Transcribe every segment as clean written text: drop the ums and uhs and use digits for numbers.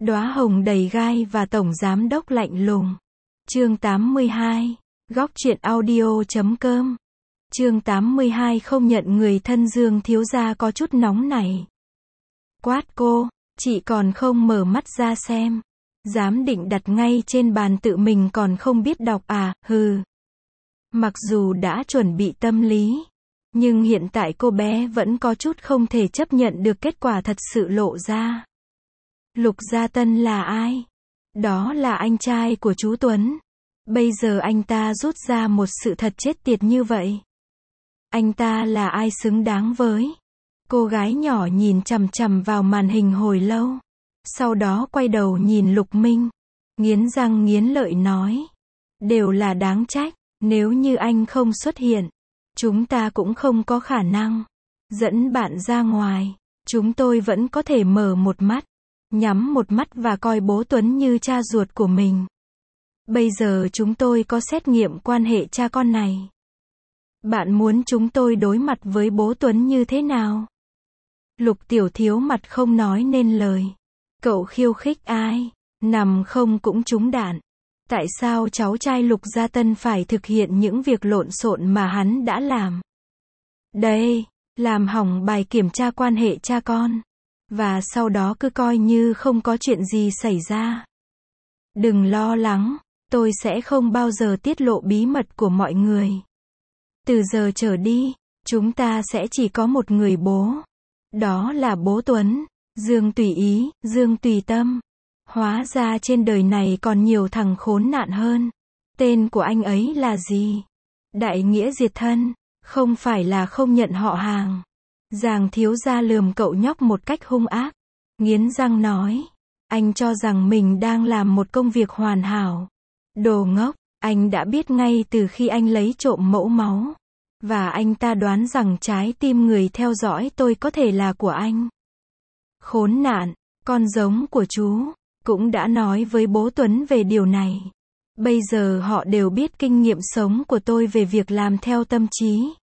Đóa hồng đầy gai và tổng giám đốc lạnh lùng. Chương 82. Góc truyện audio.com. Chương 82 không nhận người thân Dương thiếu gia có chút nóng này. Quát cô, chị còn không mở mắt ra xem. Giám định đặt ngay trên bàn tự mình còn không biết đọc à, hừ. Mặc dù đã chuẩn bị tâm lý, nhưng hiện tại cô bé vẫn có chút không thể chấp nhận được kết quả thật sự lộ ra. Lục Gia Tân là ai? Đó là anh trai của chú Tuấn. Bây giờ anh ta rút ra một sự thật chết tiệt như vậy. Anh ta là ai xứng đáng với? Cô gái nhỏ nhìn chằm chằm vào màn hình hồi lâu. Sau đó quay đầu nhìn Lục Minh. Nghiến răng nghiến lợi nói. Đều là đáng trách. Nếu như anh không xuất hiện, chúng ta cũng không có khả năng dẫn bạn ra ngoài. Chúng tôi vẫn có thể mở một mắt, nhắm một mắt và coi bố Tuấn như cha ruột của mình. Bây giờ chúng tôi có xét nghiệm quan hệ cha con này. Bạn muốn chúng tôi đối mặt với bố Tuấn như thế nào? Lục Tiểu Thiếu mặt không nói nên lời. Cậu khiêu khích ai? Nằm không cũng trúng đạn. Tại sao cháu trai Lục Gia Tân phải thực hiện những việc lộn xộn mà hắn đã làm? Đây, làm hỏng bài kiểm tra quan hệ cha con. Và sau đó cứ coi như không có chuyện gì xảy ra. Đừng lo lắng, tôi sẽ không bao giờ tiết lộ bí mật của mọi người. Từ giờ trở đi, chúng ta sẽ chỉ có một người bố. Đó là bố Tuấn, Dương Tùy Ý, Dương Tùy Tâm. Hóa ra trên đời này còn nhiều thằng khốn nạn hơn. Tên của anh ấy là gì? Đại nghĩa diệt thân, không phải là không nhận họ hàng. Giàng thiếu gia lườm cậu nhóc một cách hung ác. Nghiến răng nói. Anh cho rằng mình đang làm một công việc hoàn hảo. Đồ ngốc, anh đã biết ngay từ khi anh lấy trộm mẫu máu. Và anh ta đoán rằng trái tim người theo dõi tôi có thể là của anh. Khốn nạn, con giống của chú cũng đã nói với bố Tuấn về điều này. Bây giờ họ đều biết kinh nghiệm sống của tôi về việc làm theo tâm trí.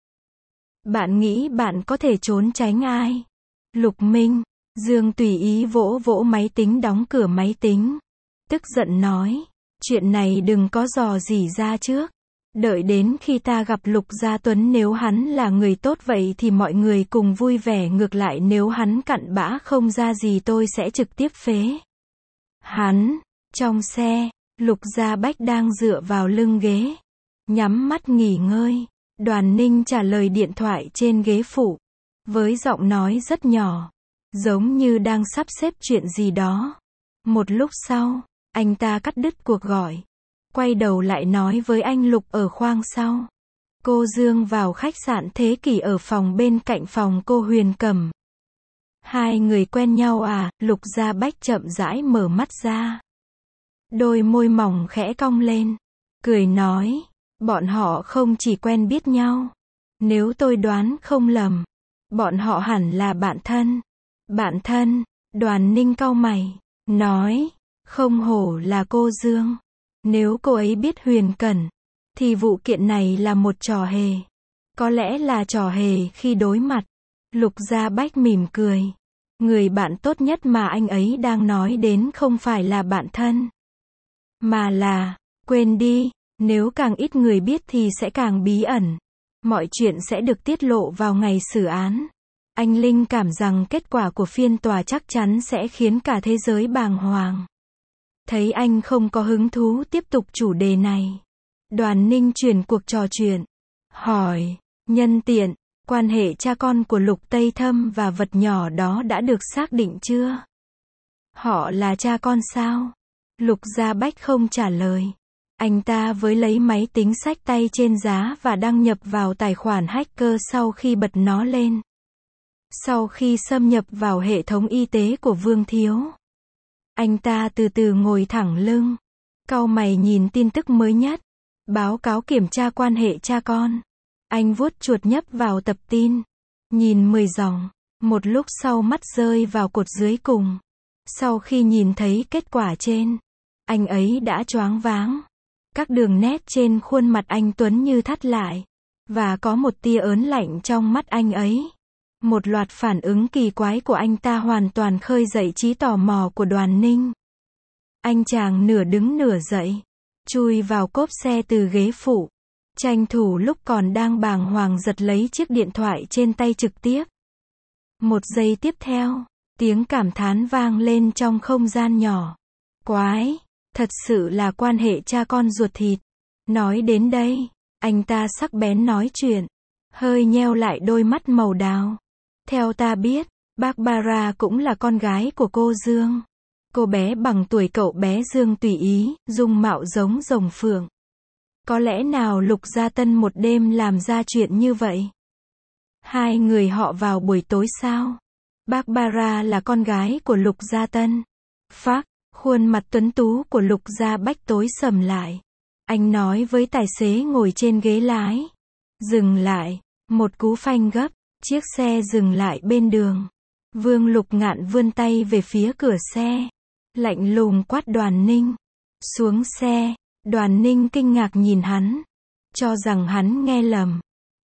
Bạn nghĩ bạn có thể trốn tránh ai? Lục Minh, Dương Tùy Ý vỗ vỗ máy tính đóng cửa máy tính. Tức giận nói, chuyện này đừng có dò dỉ ra trước. Đợi đến khi ta gặp Lục Gia Tuấn, nếu hắn là người tốt vậy thì mọi người cùng vui vẻ, ngược lại nếu hắn cặn bã không ra gì tôi sẽ trực tiếp phế hắn. Trong xe, Lục Gia Bách đang dựa vào lưng ghế, nhắm mắt nghỉ ngơi. Đoàn Ninh trả lời điện thoại trên ghế phụ, với giọng nói rất nhỏ, giống như đang sắp xếp chuyện gì đó. Một lúc sau, anh ta cắt đứt cuộc gọi, quay đầu lại nói với anh Lục ở khoang sau. Cô Dương vào khách sạn Thế Kỷ ở phòng bên cạnh phòng cô Huyền Cẩm. Hai người quen nhau à? Lục Gia Bách chậm rãi mở mắt ra. Đôi môi mỏng khẽ cong lên, cười nói, bọn họ không chỉ quen biết nhau. Nếu tôi đoán không lầm, bọn họ hẳn là bạn thân. Bạn thân? Đoàn Ninh cau mày, nói, không hổ là cô Dương. Nếu cô ấy biết Huyền Cẩn, thì vụ kiện này là một trò hề. Có lẽ là trò hề khi đối mặt. Lục Gia Bách mỉm cười. Người bạn tốt nhất mà anh ấy đang nói đến không phải là bạn thân, mà là, quên đi, nếu càng ít người biết thì sẽ càng bí ẩn. Mọi chuyện sẽ được tiết lộ vào ngày xử án. Anh linh cảm rằng kết quả của phiên tòa chắc chắn sẽ khiến cả thế giới bàng hoàng. Thấy anh không có hứng thú tiếp tục chủ đề này, Đoàn Ninh chuyển cuộc trò chuyện, hỏi, nhân tiện, quan hệ cha con của Lục Tây Thâm và vật nhỏ đó đã được xác định chưa? Họ là cha con sao? Lục Gia Bách không trả lời. Anh ta với lấy máy tính xách tay trên giá và đăng nhập vào tài khoản hacker sau khi bật nó lên. Sau khi xâm nhập vào hệ thống y tế của Vương Thiếu, anh ta từ từ ngồi thẳng lưng, cau mày nhìn tin tức mới nhất. Báo cáo kiểm tra quan hệ cha con. Anh vuốt chuột nhấp vào tập tin, nhìn 10 dòng. Một lúc sau mắt rơi vào cột dưới cùng. Sau khi nhìn thấy kết quả trên, anh ấy đã choáng váng. Các đường nét trên khuôn mặt anh Tuấn như thắt lại, và có một tia ớn lạnh trong mắt anh ấy. Một loạt phản ứng kỳ quái của anh ta hoàn toàn khơi dậy trí tò mò của Đoàn Ninh. Anh chàng nửa đứng nửa dậy, chui vào cốp xe từ ghế phụ. Tranh thủ lúc còn đang bàng hoàng giật lấy chiếc điện thoại trên tay trực tiếp. Một giây tiếp theo, tiếng cảm thán vang lên trong không gian nhỏ. Quái, thật sự là quan hệ cha con ruột thịt. Nói đến đây, anh ta sắc bén nói chuyện, hơi nheo lại đôi mắt màu đào. Theo ta biết, Barbara cũng là con gái của cô Dương. Cô bé bằng tuổi cậu bé Dương tùy ý, dung mạo giống rồng phượng. Có lẽ nào Lục Gia Tân một đêm làm ra chuyện như vậy? Hai người họ vào buổi tối sao? Barbara là con gái của Lục Gia Tân. Phác, khuôn mặt tuấn tú của Lục Gia Bách tối sầm lại. Anh nói với tài xế ngồi trên ghế lái. Dừng lại, một cú phanh gấp, chiếc xe dừng lại bên đường. Vương Lục Ngạn vươn tay về phía cửa xe. Lạnh lùng quát Đoàn Ninh. Xuống xe, Đoàn Ninh kinh ngạc nhìn hắn. Cho rằng hắn nghe lầm.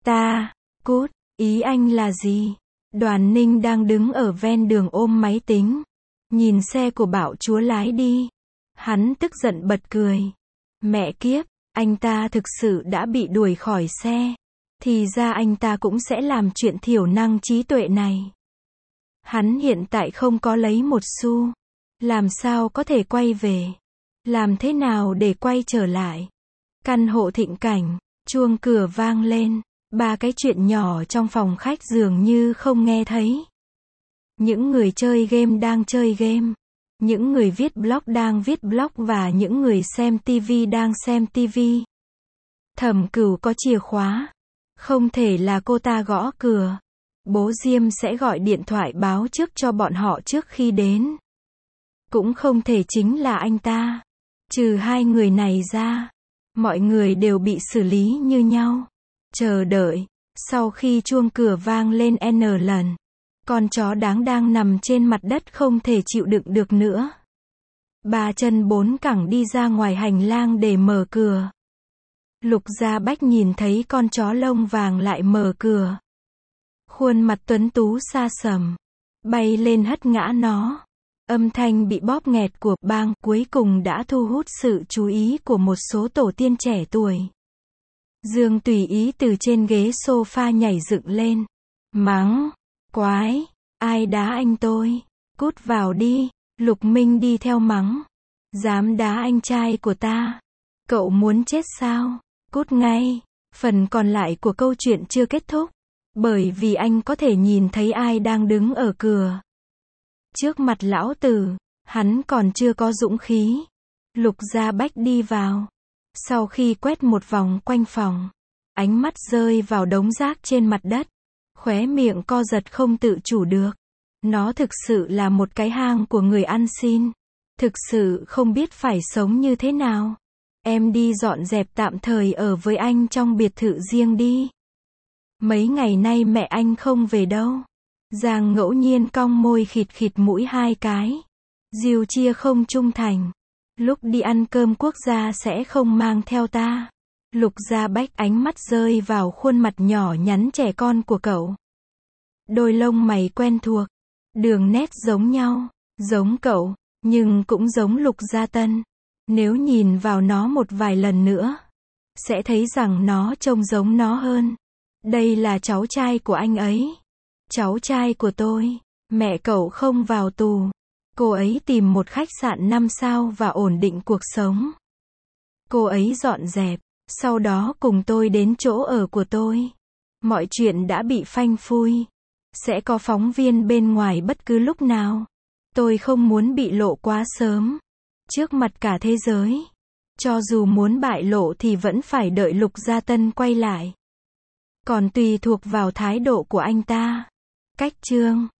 Cút, ý anh là gì? Đoàn Ninh đang đứng ở ven đường ôm máy tính. Nhìn xe của bạo chúa lái đi. Hắn tức giận bật cười. Mẹ kiếp, anh ta thực sự đã bị đuổi khỏi xe. Thì ra anh ta cũng sẽ làm chuyện thiểu năng trí tuệ này. Hắn hiện tại không có lấy một xu. Làm sao có thể quay về? Làm thế nào để quay trở lại? Căn hộ thịnh cảnh, chuông cửa vang lên. Ba cái chuyện nhỏ trong phòng khách dường như không nghe thấy. Những người chơi game đang chơi game. Những người viết blog đang viết blog và những người xem TV đang xem TV. Thẩm Cửu có chìa khóa. Không thể là cô ta gõ cửa. Bố Diêm sẽ gọi điện thoại báo trước cho bọn họ trước khi đến. Cũng không thể chính là anh ta. Trừ hai người này ra, mọi người đều bị xử lý như nhau. Chờ đợi, sau khi chuông cửa vang lên N lần, con chó đáng đang nằm trên mặt đất không thể chịu đựng được nữa. Ba chân bốn cẳng đi ra ngoài hành lang để mở cửa. Lục Gia Bách nhìn thấy con chó lông vàng lại mở cửa. Khuôn mặt tuấn tú xa sầm, bay lên hất ngã nó. Âm thanh bị bóp nghẹt của bang cuối cùng đã thu hút sự chú ý của một số tổ tiên trẻ tuổi. Dương tùy ý từ trên ghế sofa nhảy dựng lên. Mắng, quái, ai đá anh tôi? Cút vào đi. Lục Minh đi theo mắng. Dám đá anh trai của ta? Cậu muốn chết sao? Cút ngay. Phần còn lại của câu chuyện chưa kết thúc. Bởi vì anh có thể nhìn thấy ai đang đứng ở cửa. Trước mặt lão tử, hắn còn chưa có dũng khí. Lục Gia Bách đi vào. Sau khi quét một vòng quanh phòng, ánh mắt rơi vào đống rác trên mặt đất. Khóe miệng co giật không tự chủ được. Nó thực sự là một cái hang của người ăn xin. Thực sự không biết phải sống như thế nào. Em đi dọn dẹp tạm thời ở với anh trong biệt thự riêng đi. Mấy ngày nay mẹ anh không về đâu. Giang ngẫu nhiên cong môi khịt khịt mũi hai cái. Diều chia không trung thành. Lúc đi ăn cơm quốc gia sẽ không mang theo ta. Lục Gia Bách ánh mắt rơi vào khuôn mặt nhỏ nhắn trẻ con của cậu. Đôi lông mày quen thuộc. Đường nét giống nhau. Giống cậu, nhưng cũng giống Lục Gia Tân. Nếu nhìn vào nó một vài lần nữa, sẽ thấy rằng nó trông giống nó hơn. Đây là cháu trai của anh ấy. Cháu trai của tôi. Mẹ cậu không vào tù. Cô ấy tìm một khách sạn 5 sao và ổn định cuộc sống. Cô ấy dọn dẹp, sau đó cùng tôi đến chỗ ở của tôi. Mọi chuyện đã bị phanh phui. Sẽ có phóng viên bên ngoài bất cứ lúc nào. Tôi không muốn bị lộ quá sớm. Trước mặt cả thế giới. Cho dù muốn bại lộ thì vẫn phải đợi Lục Gia Tân quay lại. Còn tùy thuộc vào thái độ của anh ta. Cách chương